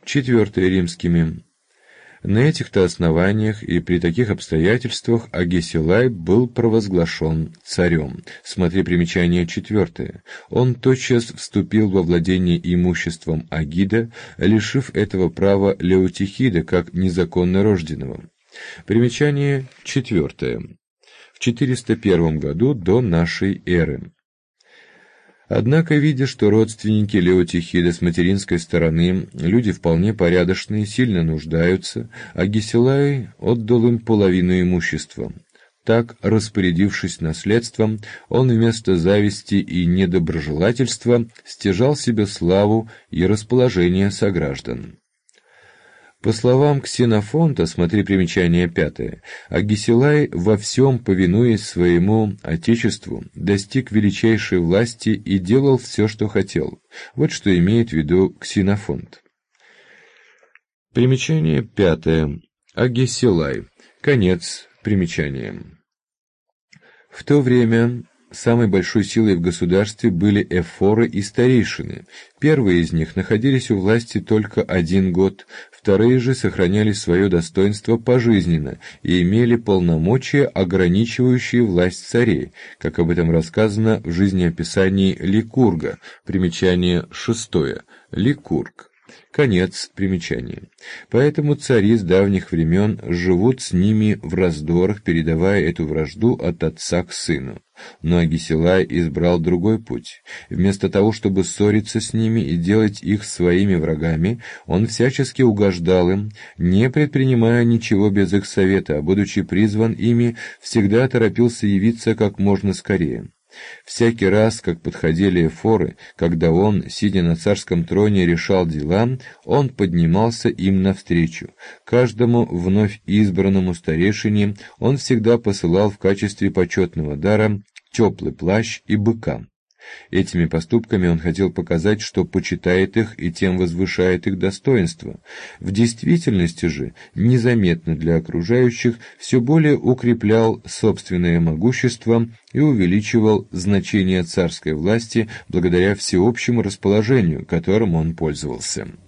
Четвертое, римскими. На этих-то основаниях и при таких обстоятельствах Агесилай был провозглашен царем. Смотри примечание четвертое. Он тотчас вступил во владение имуществом Агида, лишив этого права Леутихида как незаконно рожденного. Примечание четвертое. В 401 году до нашей эры. Однако, видя, что родственники Леутихида с материнской стороны люди вполне порядочные, сильно нуждаются, Агесилай отдал им половину имущества. Так, распорядившись наследством, он вместо зависти и недоброжелательства стяжал себе славу и расположение сограждан. По словам Ксенофонта, смотри примечание пятое, Агесилай, во всем повинуясь своему отечеству, достиг величайшей власти и делал все, что хотел. Вот что имеет в виду Ксенофонт. Примечание пятое. Агесилай. Конец примечания. В то время самой большой силой в государстве были эфоры и старейшины. Первые из них находились у власти только 1 год, вторые же сохраняли свое достоинство пожизненно и имели полномочия, ограничивающие власть царей, как об этом рассказано в жизнеописании Ликурга, примечание 6, Ликург. Конец примечания. Поэтому цари с давних времен живут с ними в раздорах, передавая эту вражду от отца к сыну. Но Агесилай избрал другой путь. Вместо того, чтобы ссориться с ними и делать их своими врагами, он всячески угождал им, не предпринимая ничего без их совета, а будучи призван ими, всегда торопился явиться как можно скорее. Всякий раз, как подходили эфоры, когда он, сидя на царском троне, решал дела, он поднимался им навстречу. Каждому вновь избранному старейшине он всегда посылал в качестве почетного дара теплый плащ и быка. Этими поступками он хотел показать, что почитает их и тем возвышает их достоинство. В действительности же, незаметно для окружающих, все более укреплял собственное могущество и увеличивал значение царской власти благодаря всеобщему расположению, которым он пользовался.